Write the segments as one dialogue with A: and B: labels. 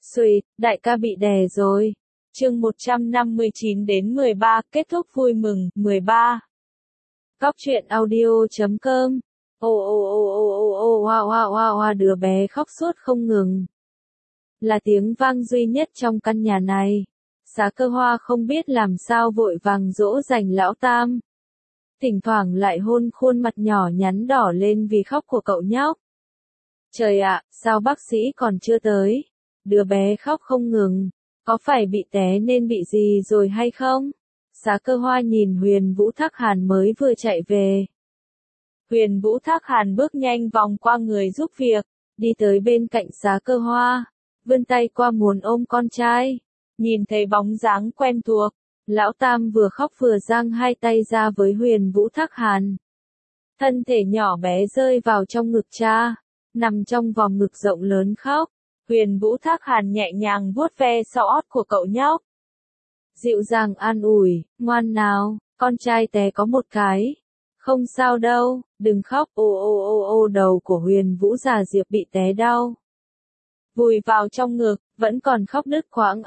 A: Xùi, đại ca bị đè rồi. Chương 159 đến 13, kết thúc vui mừng, 13. Góc truyện audio.com. Wow, đứa bé khóc suốt không ngừng. Là tiếng vang duy nhất trong căn nhà này. Xá Cơ Hoa không biết làm sao vội vàng dỗ dành lão Tam. Thỉnh thoảng lại hôn khuôn mặt nhỏ nhắn đỏ lên vì khóc của cậu nhóc. Trời ạ, sao bác sĩ còn chưa tới? Đứa bé khóc không ngừng, có phải bị té nên bị gì rồi hay không? Xá Cơ Hoa nhìn Huyền Vũ Thác Hàn mới vừa chạy về. Huyền Vũ Thác Hàn bước nhanh vòng qua người giúp việc, đi tới bên cạnh Xá Cơ Hoa, vươn tay qua muốn ôm con trai. Nhìn thấy bóng dáng quen thuộc, lão Tam vừa khóc vừa giang hai tay ra với Huyền Vũ Thác Hàn. Thân thể nhỏ bé rơi vào trong ngực cha, nằm trong vòng ngực rộng lớn khóc. Huyền Vũ Thác Hàn nhẹ nhàng vuốt ve sau ót của cậu nhóc. Dịu dàng an ủi, ngoan nào, con trai té có một cái. Không sao đâu, đừng khóc, đầu của Huyền Vũ Già Diệp bị té đau. Vùi vào trong ngực, vẫn còn khóc đứt quãng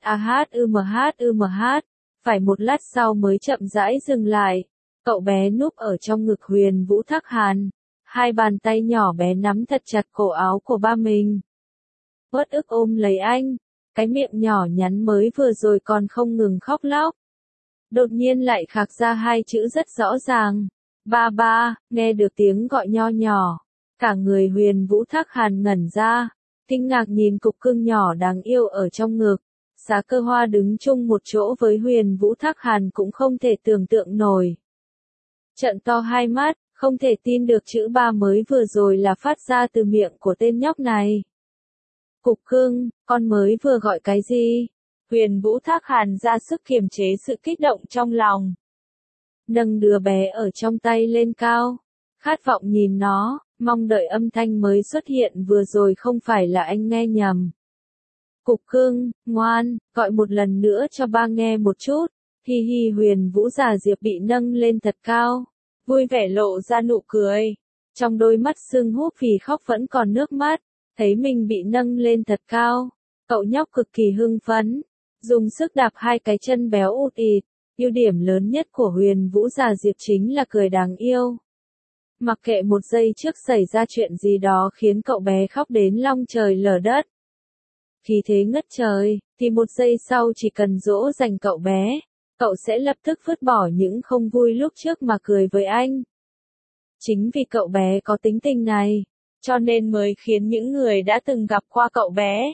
A: phải một lát sau mới chậm rãi dừng lại. Cậu bé núp ở trong ngực Huyền Vũ Thác Hàn, hai bàn tay nhỏ bé nắm thật chặt cổ áo của ba mình. Uất ức ôm lấy anh, cái miệng nhỏ nhắn mới vừa rồi còn không ngừng khóc lóc. Đột nhiên lại khạc ra hai chữ rất rõ ràng. Ba ba, nghe được tiếng gọi nho nhỏ. Cả người Huyền Vũ Thác Hàn ngẩn ra, kinh ngạc nhìn cục cưng nhỏ đáng yêu ở trong ngực. Xá Cơ Hoa đứng chung một chỗ với Huyền Vũ Thác Hàn cũng không thể tưởng tượng nổi. Trợn to hai mắt, không thể tin được chữ ba mới vừa rồi là phát ra từ miệng của tên nhóc này. Cục cưng, con mới vừa gọi cái gì? Huyền Vũ Thác Hàn ra sức kiềm chế sự kích động trong lòng. Nâng đứa bé ở trong tay lên cao, khát vọng nhìn nó, mong đợi âm thanh mới xuất hiện vừa rồi không phải là anh nghe nhầm. Cục cưng, ngoan, gọi một lần nữa cho ba nghe một chút. Hi hi, Huyền Vũ Già Diệp bị nâng lên thật cao, vui vẻ lộ ra nụ cười. Trong đôi mắt sưng húp vì khóc vẫn còn nước mắt. Thấy mình bị nâng lên thật cao, cậu nhóc cực kỳ hưng phấn, dùng sức đạp hai cái chân béo út ịt. Ưu điểm lớn nhất của Huyền Vũ Già Diệp chính là cười đáng yêu. Mặc kệ một giây trước xảy ra chuyện gì đó khiến cậu bé khóc đến long trời lở đất, khí thế ngất trời, thì một giây sau chỉ cần dỗ dành cậu bé, cậu sẽ lập tức vứt bỏ những không vui lúc trước mà cười với anh. Chính vì cậu bé có tính tình này, cho nên mới khiến những người đã từng gặp qua cậu bé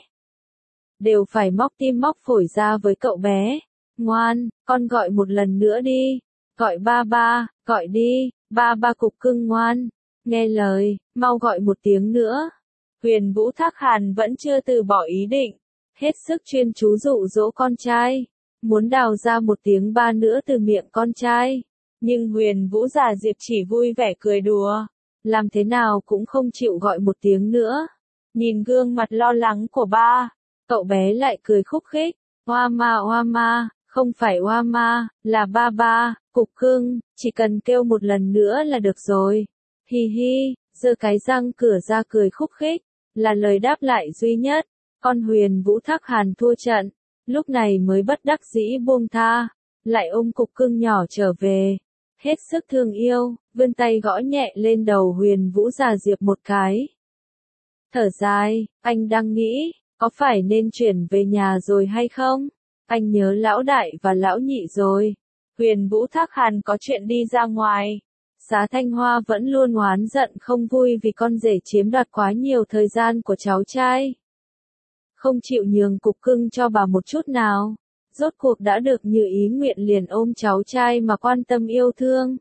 A: đều phải móc tim móc phổi ra với cậu bé. Ngoan, con gọi một lần nữa đi. Gọi ba ba, gọi đi, ba ba cục cưng ngoan. Nghe lời, mau gọi một tiếng nữa. Huyền Vũ Thác Hàn vẫn chưa từ bỏ ý định, hết sức chuyên chú dụ dỗ con trai, muốn đào ra một tiếng ba nữa từ miệng con trai. Nhưng Huyền Vũ Già Diệp chỉ vui vẻ cười đùa, làm thế nào cũng không chịu gọi một tiếng nữa. Nhìn gương mặt lo lắng của ba, cậu bé lại cười khúc khích. Hoa ma, không phải hoa ma, là ba ba, cục cưng, chỉ cần kêu một lần nữa là được rồi. Hi hi, giơ cái răng cửa ra cười khúc khích, là lời đáp lại duy nhất. Con Huyền Vũ Thác Hàn thua trận, lúc này mới bất đắc dĩ buông tha, lại ôm cục cưng nhỏ trở về. Hết sức thương yêu, vươn tay gõ nhẹ lên đầu Huyền Vũ Già Diệp một cái. Thở dài, anh đang nghĩ, có phải nên chuyển về nhà rồi hay không? Anh nhớ lão đại và lão nhị rồi. Huyền Vũ Thác Hàn có chuyện đi ra ngoài. Xá Thanh Hoa vẫn luôn oán giận không vui vì con rể chiếm đoạt quá nhiều thời gian của cháu trai. Không chịu nhường cục cưng cho bà một chút nào. Rốt cuộc đã được như ý nguyện liền ôm cháu trai mà quan tâm yêu thương.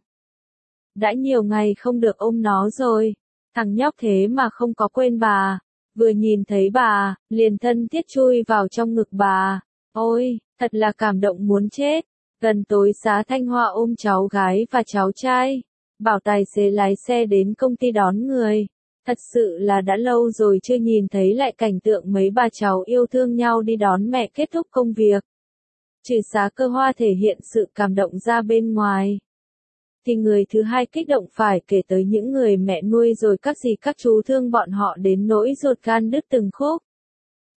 A: Đã nhiều ngày không được ôm nó rồi. Thằng nhóc thế mà không có quên bà. Vừa nhìn thấy bà, liền thân thiết chui vào trong ngực bà. Ôi, thật là cảm động muốn chết. Gần tối Xá Thanh Hoa ôm cháu gái và cháu trai, bảo tài xế lái xe đến công ty đón người. Thật sự là đã lâu rồi chưa nhìn thấy lại cảnh tượng mấy bà cháu yêu thương nhau đi đón mẹ kết thúc công việc. Trừ Xá Cơ Hoa thể hiện sự cảm động ra bên ngoài, thì người thứ hai kích động phải kể tới những người mẹ nuôi rồi các dì các chú thương bọn họ đến nỗi ruột gan đứt từng khúc.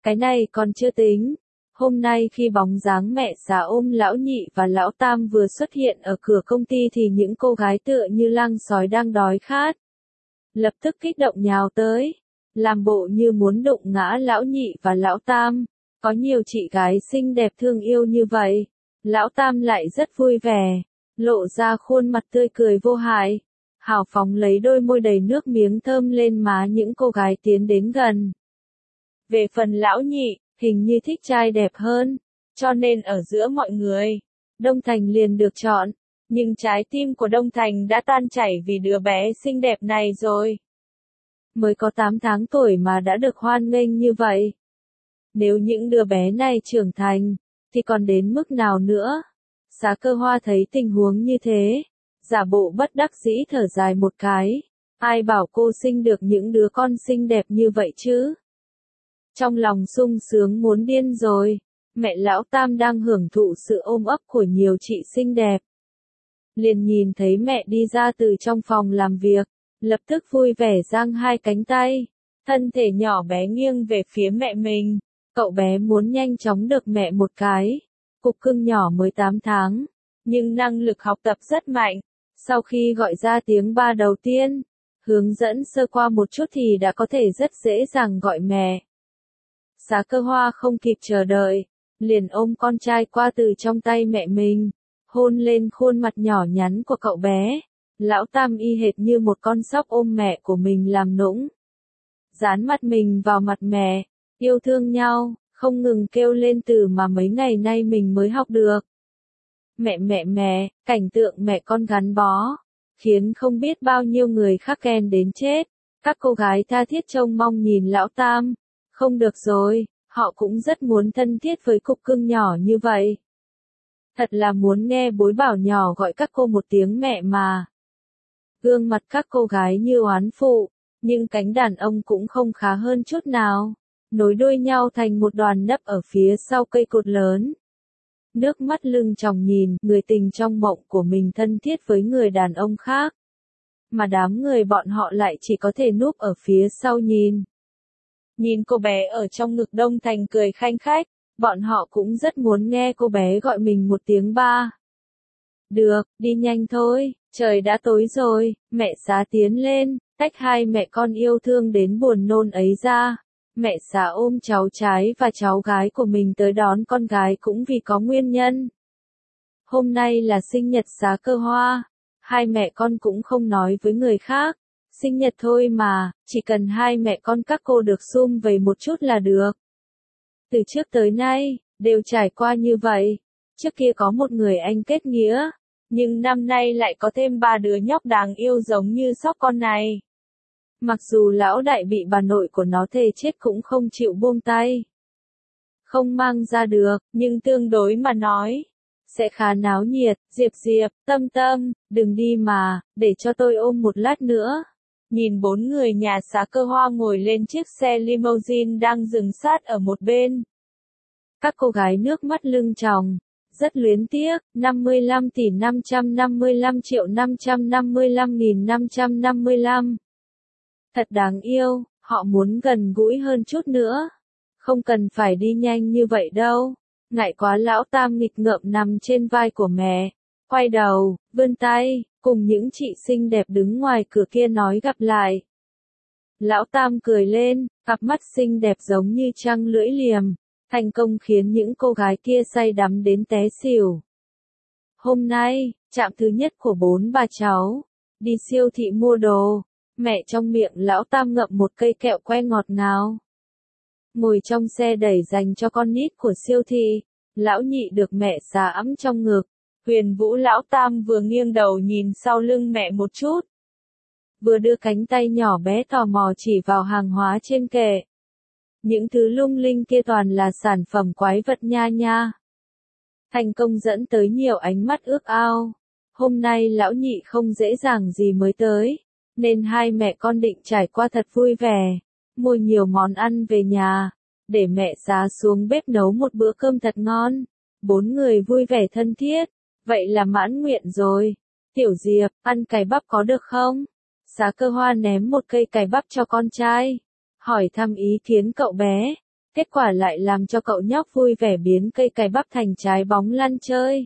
A: Cái này còn chưa tính. Hôm nay khi bóng dáng mẹ già ôm lão nhị và lão tam vừa xuất hiện ở cửa công ty thì những cô gái tựa như lang sói đang đói khát. Lập tức kích động nhào tới, làm bộ như muốn đụng ngã lão nhị và lão tam. Có nhiều chị gái xinh đẹp thương yêu như vậy. Lão tam lại rất vui vẻ, lộ ra khuôn mặt tươi cười vô hại. Hào phóng lấy đôi môi đầy nước miếng thơm lên má những cô gái tiến đến gần. Về phần lão nhị, hình như thích trai đẹp hơn, cho nên ở giữa mọi người, Đông Thành liền được chọn. Nhưng trái tim của Đông Thành đã tan chảy vì đứa bé xinh đẹp này rồi. Mới có 8 tháng tuổi mà đã được hoan nghênh như vậy. Nếu những đứa bé này trưởng thành, thì còn đến mức nào nữa? Xá Cơ Hoa thấy tình huống như thế, giả bộ bất đắc dĩ thở dài một cái. Ai bảo cô sinh được những đứa con xinh đẹp như vậy chứ? Trong lòng sung sướng muốn điên rồi, mẹ lão tam đang hưởng thụ sự ôm ấp của nhiều chị xinh đẹp. Liền nhìn thấy mẹ đi ra từ trong phòng làm việc, lập tức vui vẻ giang hai cánh tay, thân thể nhỏ bé nghiêng về phía mẹ mình. Cậu bé muốn nhanh chóng được mẹ một cái. Cục cưng nhỏ mới 8 tháng, nhưng năng lực học tập rất mạnh. Sau khi gọi ra tiếng ba đầu tiên, hướng dẫn sơ qua một chút thì đã có thể rất dễ dàng gọi mẹ. Xá Cơ Hoa không kịp chờ đợi, liền ôm con trai qua từ trong tay mẹ mình, hôn lên khuôn mặt nhỏ nhắn của cậu bé. Lão tam y hệt như một con sóc ôm mẹ của mình làm nũng. Dán mặt mình vào mặt mẹ, yêu thương nhau, không ngừng kêu lên từ mà mấy ngày nay mình mới học được. Mẹ, cảnh tượng mẹ con gắn bó, khiến không biết bao nhiêu người khác khen đến chết. Các cô gái tha thiết trông mong nhìn lão tam. Không được rồi, họ cũng rất muốn thân thiết với cục cưng nhỏ như vậy. Thật là muốn nghe bối bảo nhỏ gọi các cô một tiếng mẹ mà. Gương mặt các cô gái như oán phụ, nhưng cánh đàn ông cũng không khá hơn chút nào. Nối đuôi nhau thành một đoàn nấp ở phía sau cây cột lớn. Nước mắt lưng tròng nhìn người tình trong mộng của mình thân thiết với người đàn ông khác. Mà đám người bọn họ lại chỉ có thể núp ở phía sau nhìn. Nhìn cô bé ở trong ngực Đông Thành cười khanh khách, bọn họ cũng rất muốn nghe cô bé gọi mình một tiếng ba. Được, đi nhanh thôi, trời đã tối rồi, mẹ Xá tiến lên, tách hai mẹ con yêu thương đến buồn nôn ấy ra. Mẹ Xá ôm cháu trai và cháu gái của mình tới đón con gái cũng vì có nguyên nhân. Hôm nay là sinh nhật Xá Cơ Hoa, hai mẹ con cũng không nói với người khác. Sinh nhật thôi mà, chỉ cần hai mẹ con các cô được sum vầy một chút là được. Từ trước tới nay, đều trải qua như vậy. Trước kia có một người anh kết nghĩa, nhưng năm nay lại có thêm 3 đứa nhóc đáng yêu giống như sóc con này. Mặc dù lão đại bị bà nội của nó thề chết cũng không chịu buông tay. Không mang ra được, nhưng tương đối mà nói, sẽ khá náo nhiệt. Diệp, Tâm, đừng đi mà, để cho tôi ôm một lát nữa. Nhìn 4 người nhà Xá Cơ Hoa ngồi lên chiếc xe limousine đang dừng sát ở một bên. Các cô gái nước mắt lưng tròng, rất luyến tiếc. 55 tỷ 555 triệu 555.555. Thật đáng yêu, họ muốn gần gũi hơn chút nữa. Không cần phải đi nhanh như vậy đâu. Ngại quá. Lão tam nghịch ngợm nằm trên vai của mẹ. Quay đầu, vươn tay, cùng những chị xinh đẹp đứng ngoài cửa kia nói gặp lại. Lão tam cười lên, cặp mắt xinh đẹp giống như trăng lưỡi liềm, thành công khiến những cô gái kia say đắm đến té xỉu. Hôm nay, trạm thứ nhất của 4 bà cháu, đi siêu thị mua đồ, mẹ trong miệng lão tam ngậm một cây kẹo que ngọt ngào. Ngồi trong xe đẩy dành cho con nít của siêu thị, lão nhị được mẹ xà ẵm trong ngực. Huyền Vũ lão tam vừa nghiêng đầu nhìn sau lưng mẹ một chút, vừa đưa cánh tay nhỏ bé tò mò chỉ vào hàng hóa trên kệ. Những thứ lung linh kia toàn là sản phẩm quái vật nha. Thành công dẫn tới nhiều ánh mắt ước ao. Hôm nay lão nhị không dễ dàng gì mới tới, nên hai mẹ con định trải qua thật vui vẻ, mua nhiều món ăn về nhà, để mẹ xá xuống bếp nấu một bữa cơm thật ngon. 4 người vui vẻ thân thiết. Vậy là mãn nguyện rồi. Tiểu Diệp, ăn cải bắp có được không? Xá Cơ Hoa ném một cây cải bắp cho con trai, hỏi thăm ý kiến cậu bé. Kết quả lại làm cho cậu nhóc vui vẻ biến cây cải bắp thành trái bóng lăn chơi.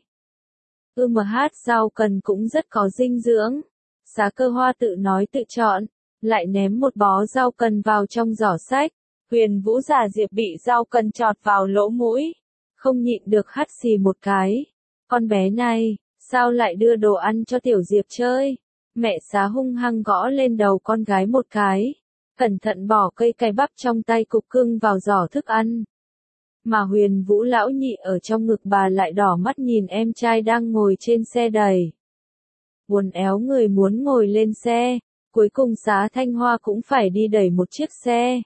A: Rau cần cũng rất có dinh dưỡng. Xá Cơ Hoa tự nói tự chọn, lại ném một bó rau cần vào trong giỏ sách. Huyền Vũ Giả Diệp bị rau cần chọt vào lỗ mũi, không nhịn được hắt xì một cái. Con bé này, sao lại đưa đồ ăn cho Tiểu Diệp chơi? Mẹ Xá hung hăng gõ lên đầu con gái một cái, cẩn thận bỏ cây cải bắp trong tay cục cưng vào giỏ thức ăn. Mà Huyền Vũ lão nhị ở trong ngực bà lại đỏ mắt nhìn em trai đang ngồi trên xe đẩy. Buồn éo người muốn ngồi lên xe, cuối cùng Xá Thanh Hoa cũng phải đi đẩy một chiếc xe.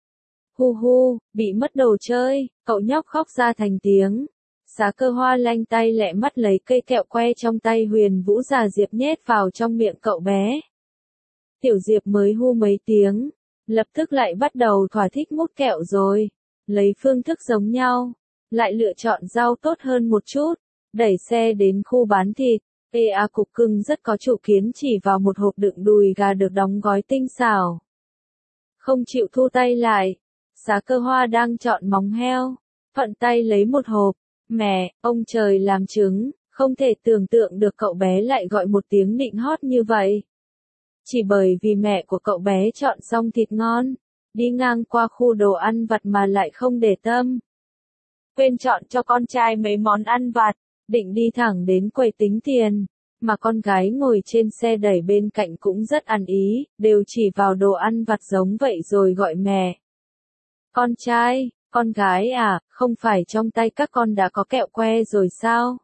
A: Hu hu, bị mất đồ chơi, cậu nhóc khóc ra thành tiếng. Xá Cơ Hoa lanh tay lẹ mắt lấy cây kẹo que trong tay Huyền Vũ Giả Diệp nhét vào trong miệng cậu bé. Tiểu Diệp mới hu mấy tiếng, lập tức lại bắt đầu thỏa thích mút kẹo rồi. Lấy phương thức giống nhau, lại lựa chọn rau tốt hơn một chút, đẩy xe đến khu bán thịt. Cục cưng rất có chủ kiến chỉ vào một hộp đựng đùi gà được đóng gói tinh xảo. Không chịu thu tay lại, Xá Cơ Hoa đang chọn móng heo, thuận tay lấy một hộp. Mẹ, ông trời làm chứng, không thể tưởng tượng được cậu bé lại gọi một tiếng nịnh hót như vậy. Chỉ bởi vì mẹ của cậu bé chọn xong thịt ngon, đi ngang qua khu đồ ăn vặt mà lại không để tâm. Quên chọn cho con trai mấy món ăn vặt, định đi thẳng đến quầy tính tiền, mà con gái ngồi trên xe đẩy bên cạnh cũng rất ăn ý, đều chỉ vào đồ ăn vặt giống vậy rồi gọi mẹ. Con trai, con gái à, không phải trong tay các con đã có kẹo que rồi sao?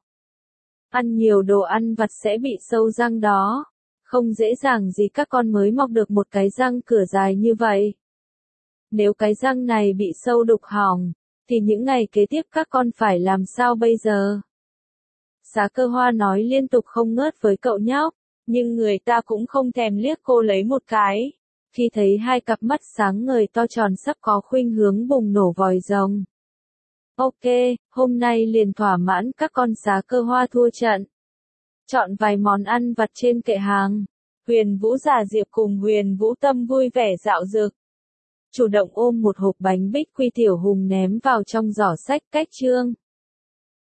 A: Ăn nhiều đồ ăn vặt sẽ bị sâu răng đó. Không dễ dàng gì các con mới mọc được một cái răng cửa dài như vậy. Nếu cái răng này bị sâu đục hỏng, thì những ngày kế tiếp các con phải làm sao bây giờ? Xá Cơ Hoa nói liên tục không ngớt với cậu nhóc, nhưng người ta cũng không thèm liếc cô lấy một cái. Khi thấy hai cặp mắt sáng ngời to tròn sắp có khuynh hướng bùng nổ vòi rồng. Ok, hôm nay liền thỏa mãn các con. Xá Cơ Hoa thua trận. Chọn vài món ăn vặt trên kệ hàng. Huyền Vũ Giả Diệp cùng Huyền Vũ Tâm vui vẻ dạo dực. Chủ động ôm một hộp bánh bích quy tiểu hùng ném vào trong giỏ sách cách chương.